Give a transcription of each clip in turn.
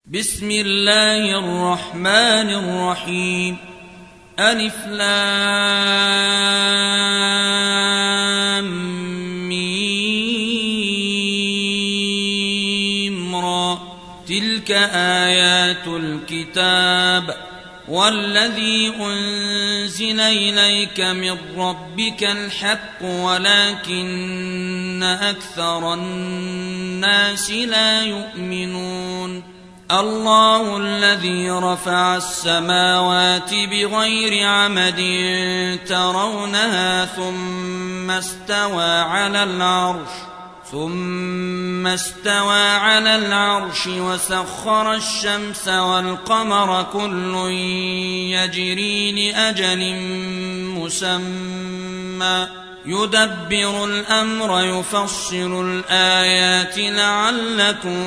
بسم الله الرحمن الرحيم. ألف لام ميم را. تلك آيات الكتاب والذي أنزل إليك من ربك الحق ولكن أكثر الناس لا يؤمنون. الله الذي رفع السماوات بغير عمد ترونها ثم استوى على العرش وسخر الشمس والقمر كل يجري لأجل مسمى يدبر الأمر يفصل الآيات لعلكم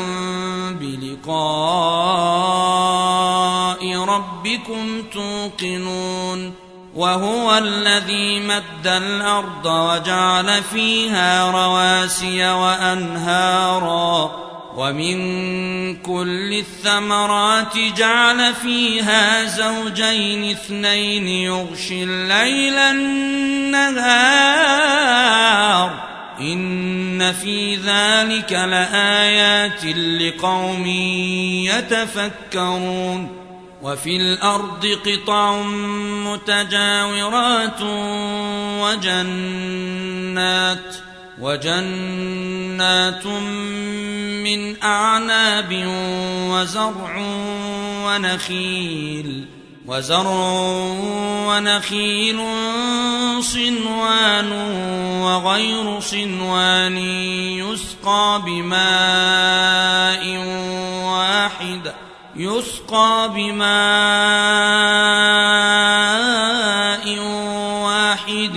بلقاء ربكم توقنون. وهو الذي مد الأرض وجعل فيها رواسي وأنهارا ومن كل الثمرات جعل فيها زوجين اثنين يغشي الليل النهار إن في ذلك لآيات لقوم يتفكرون. وفي الأرض قطع متجاورات وجنات من أعناب ونخيل صنوان وغير صنوان يسقى بماء واحد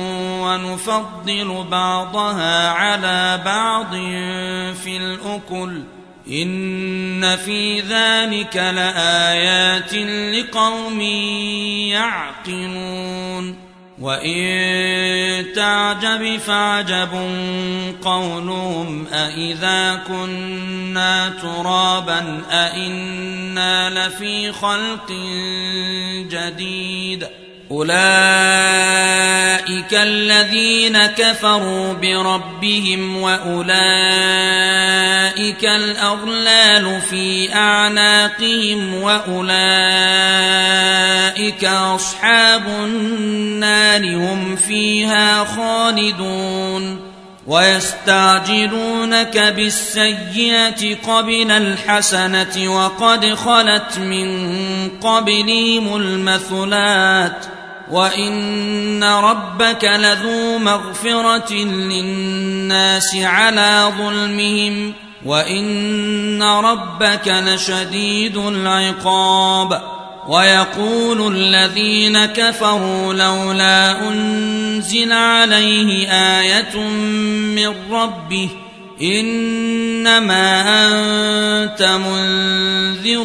ونفضل بعضها على بعض في الأكل إن في ذلك لآيات لقوم يعقلون. وإن تعجب فعجب قولهم أإذا كنا ترابا أإنا لفي خلق جديد. أولئك الذين كفروا بربهم وأولئك الأغلال في أعناقهم وأولئك أصحاب النار هم فيها خالدون. ويستعجلونك بالسيئة قبل الحسنة وقد خلت من قبلهم المثلات وإن ربك لذو مغفرة للناس على ظلمهم وإن ربك لشديد العقاب. ويقول الذين كفروا لولا أنزل عليه آية من ربه إنما أنت منذر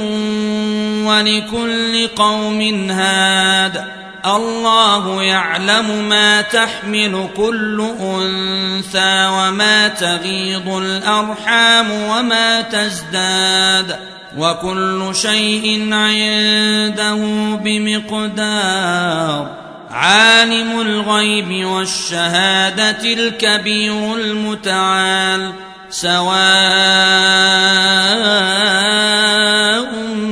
ولكل قوم هاد. الله يعلم ما تحمل كل أنثى وما تغيض الأرحام وما تزداد وكل شيء عنده بمقدار. عالم الغيب والشهادة الكبير المتعال. سواء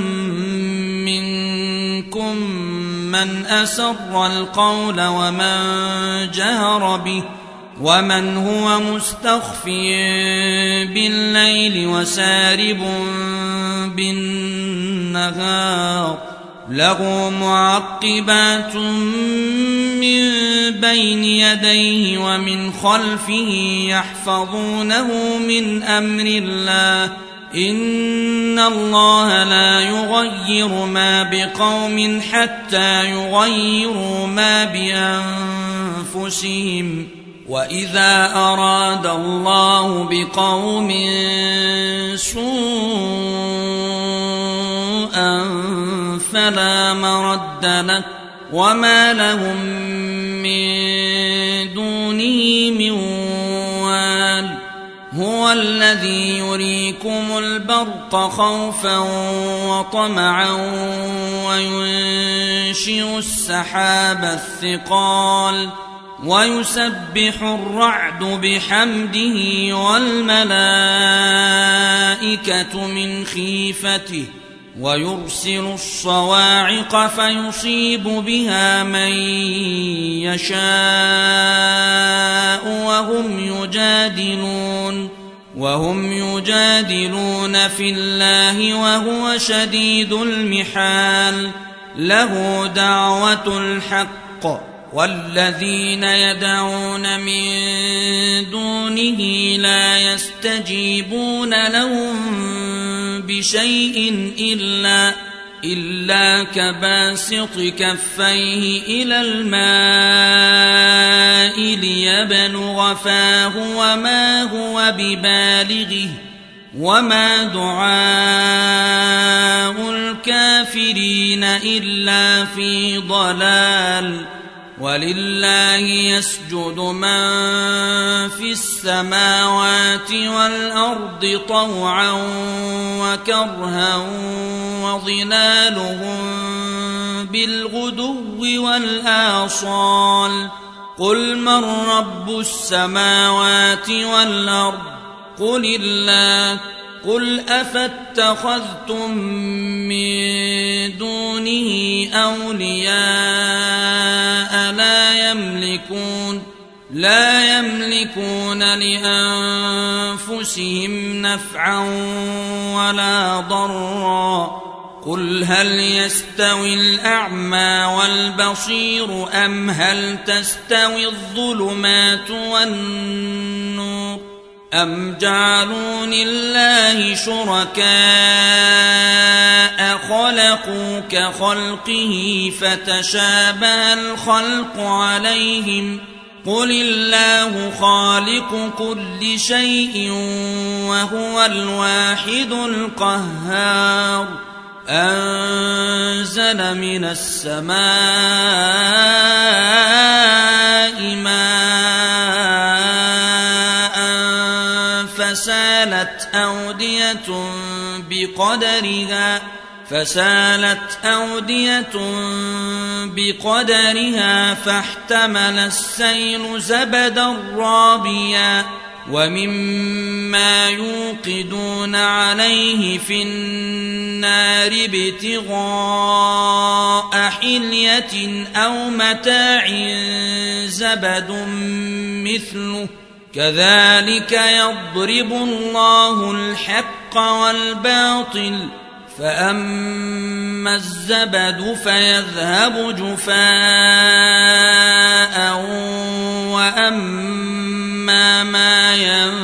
منكم من أسر القول ومن جهر به ومن هو مستخف بالليل وسارب بالنهار. له معقبات من بين يديه ومن خلفه يحفظونه من أمر الله. إن الله لا يغير ما بقوم حتى يغيروا ما بأنفسهم. وإذا أراد الله بقوم سوءا فلا مرد له وما لهم من دونه من وال. هو الذي يريكم البرق خوفا وطمعا وينشئ السحاب الثقال ويسبح الرعد بحمده والملائكة من خيفته ويرسل الصواعق فيصيب بها من يشاء وهم يجادلون في الله وهو شديد المحال له دعوة الحق والذين يدعون من دونه لا يستجيبون لهم بشيء إلا كباسط كفيه إلى الماء ليبلغ فاه وما هو ببالغه وما دعاء الكافرين إلا في ضلال ولله يسجد من في السماوات والأرض طوعا وكرها وظلالهم بالغدو والآصال قل من رب السماوات والأرض قل الله قل أفاتخذتم من دونه أولياء لا يملكون لأنفسهم نفعا ولا ضرا قل هل يستوي الأعمى والبصير أم هل تستوي الظلمات والنور أم جعلوا لله شركاء خلقوا كخلقه فتشابه الخلق عليهم قل الله خالق كل شيء وهو الواحد القهار أنزل من السماء ماء فسالت أودية بقدرها فاحتمل السيل زبدا رابيا ومما يوقدون عليه في النار ابتغاء حلية أو متاع زبد مثله كذلك يضرب الله الحق والباطل فأما الزبد فيذهب جفاء وأما ما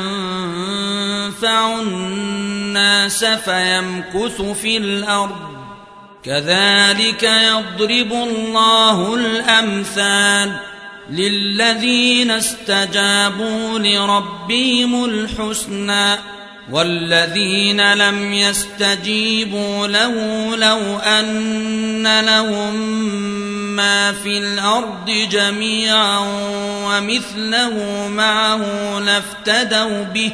ينفع الناس فيمكث في الأرض كذلك يضرب الله الأمثال للذين استجابوا لربهم الحسنى والذين لم يستجيبوا له لو أن لهم ما في الأرض جميعا ومثله معه لافتدوا به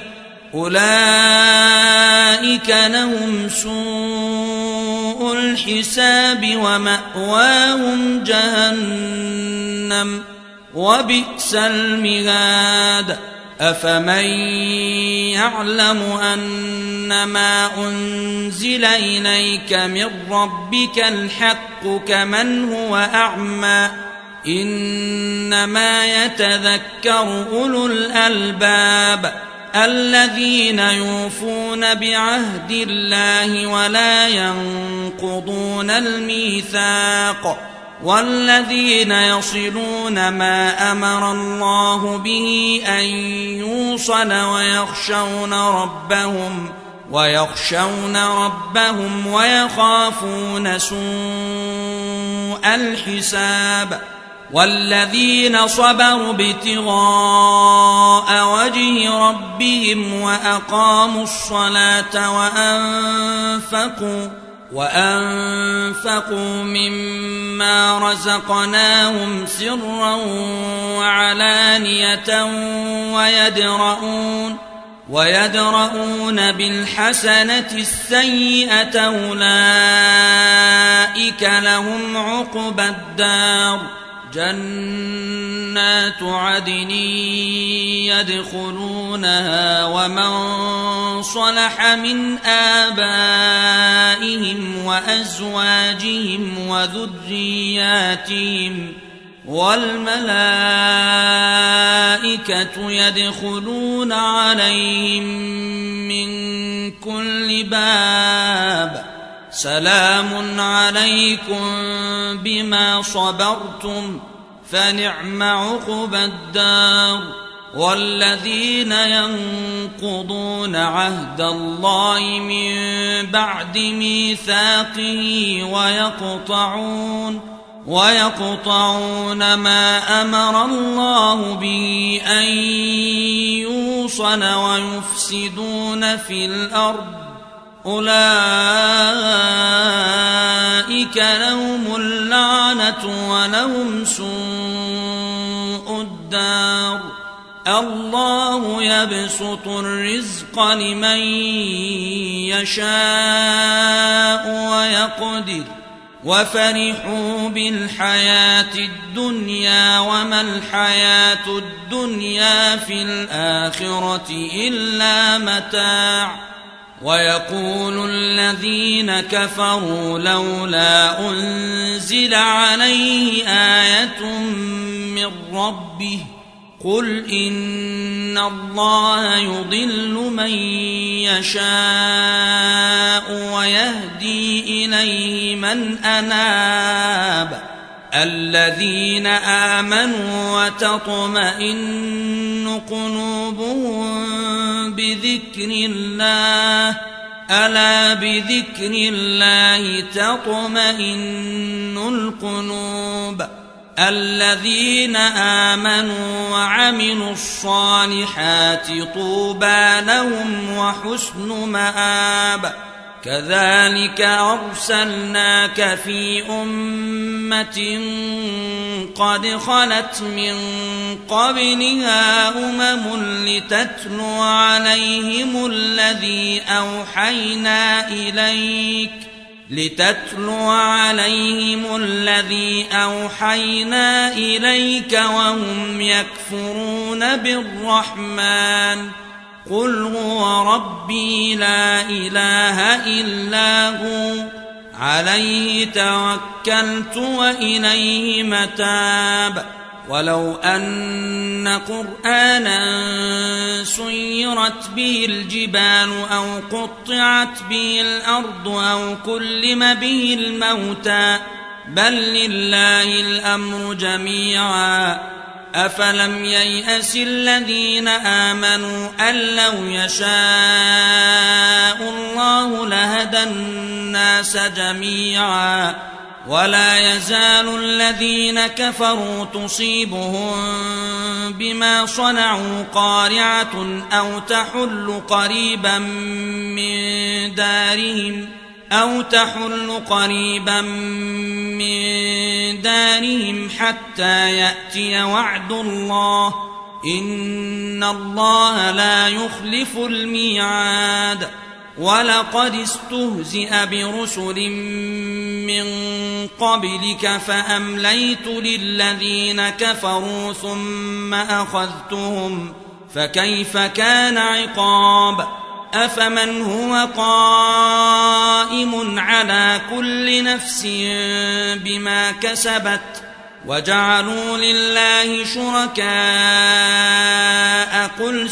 أولئك لهم سوء الحساب ومأواهم جهنم وبئس المهاد أفمن يعلم أنما أنزل إليك من ربك الحق كمن هو أعمى إنما يتذكر أولو الألباب الذين يوفون بعهد الله ولا ينقضون الميثاق والذين يصلون ما أمر الله به أن يوصل ويخشون ربهم ويخافون سوء الحساب والذين صبروا ابتغاء وجه ربهم وأقاموا الصلاة وأنفقوا مما رزقناهم سرا وعلانية ويدرؤون بالحسنة السيئة أولئك لهم عقبى الدار جنات عدن يدخلونها ومن صلح من آبائهم وأزواجهم وذرياتهم والملائكة يدخلون عليهم من كل باب سلام عليكم بما صبرتم فنعم عقبى الدار والذين ينقضون عهد الله من بعد ميثاقه ويقطعون ما أمر الله به أن يوصل ويفسدون في الأرض أولئك لهم اللعنة ولهم سوء الدار الله يبسط الرزق لمن يشاء ويقدر وفرحوا بالحياة الدنيا وما الحياة الدنيا في الآخرة إلا متاع ويقول الذين كفروا لولا أنزل عليه آية من ربه قل إن الله يضل من يشاء ويهدي إليه من أناب الذين آمنوا وتطمئن قلوبهم بذكر الله ألا بذكر الله تطمئن القلوب الذين آمنوا وعملوا الصالحات طوبى لهم وحسن مآب كذلك أرسلناك في أمة قد خلت من قبلها لتتلو عليهم الذي أوحينا إليك وهم يكفرون بالرحمن قل هو ربي لا إله إلا هو عليه توكلت وإليه متاب ولو أن قرآنا سيرت به الجبال أو قطعت به الأرض أو كلم به الموتى بل لله الأمر جميعا أفلم ييأس الذين آمنوا أن لو يشاء الله لهدى الناس جميعا ولا يزال الذين كفروا تصيبهم بما صنعوا قارعة أو تحل قريبا من دارهم حتى يأتي وعد الله إن الله لا يخلف الميعاد ولقد استهزئ برسل من قبلك فأمليت للذين كفروا ثم أخذتهم فكيف كان عقاب أفمن هو قائم على كل نفس بما كسبت وجعلوا لله شركاء قل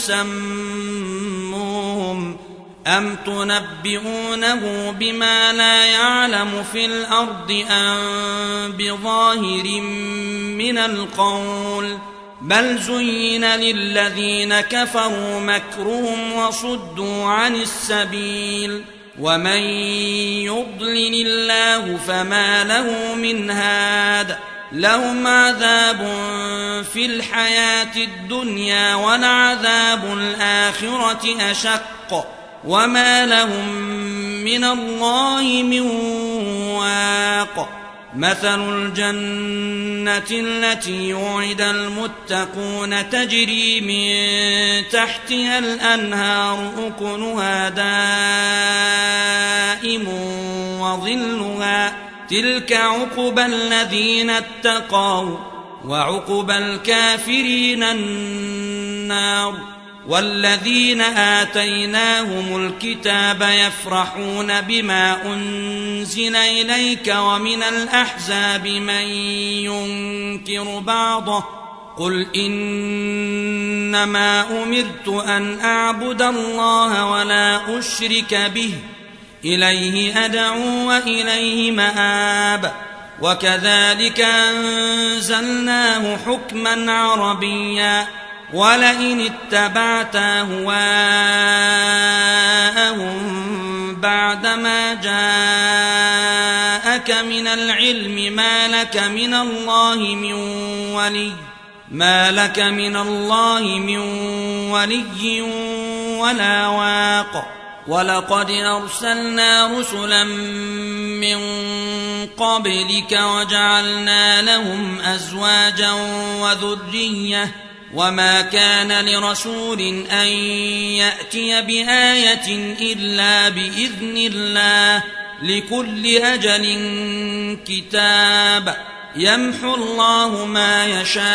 سموهم أم تنبئونه بما لا يعلم في الأرض أم بظاهر من القول بل زين للذين كفروا مكرهم وصدوا عن السبيل ومن يضلل الله فما له من هاد لهم عذاب في الحياة الدنيا ولعذاب الآخرة أشق وما لهم من الله من واق مثل الجنة التي وعد المتقون تجري من تحتها الأنهار أكلها دائم وظلها تلك عقبى الذين اتقوا وعقبى الكافرين النار والذين آتيناهم الكتاب يفرحون بما أنزل إليك ومن الأحزاب من ينكر بعضه قل إنما أمرت أن أعبد الله ولا أشرك به إليه أدعو وإليه مآب وكذلك أنزلناه حكما عربيا ولئن اتبعت أهواءهم بعدما جاءك من العلم ما لك من الله من ولي ولا واق ولقد أرسلنا رسلا من قبلك وجعلنا لهم أزواجا وذرية وما كان لرسول أن يأتي بآية إلا بإذن الله لكل أجل كتاب يمحو الله ما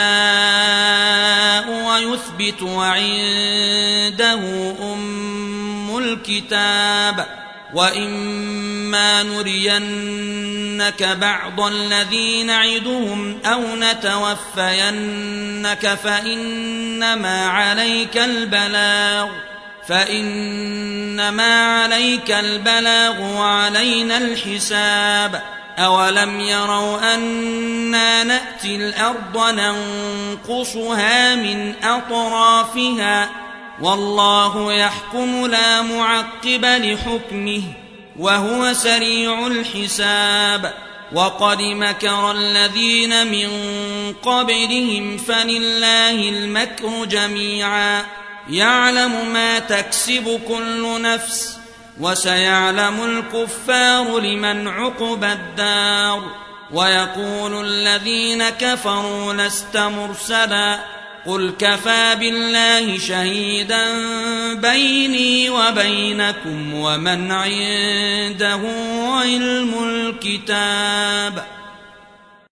يشاء ويثبت وعنده أم الكتاب وإما نرينك بعض الذي نعدهم أو نتوفينك فإنما عليك البلاغ وعلينا الحساب أولم يروا أنا نأتي الأرض ننقصها من أطرافها والله يحكم لا معقب لحكمه وهو سريع الحساب وقد مكر الذين من قبلهم فلله المكر جميعا يعلم ما تكسب كل نفس وسيعلم الكفار لمن عقبى الدار ويقول الذين كفروا لست مرسلا قل كفى بالله شهيدا بيني وبينكم ومن عنده علم الكتاب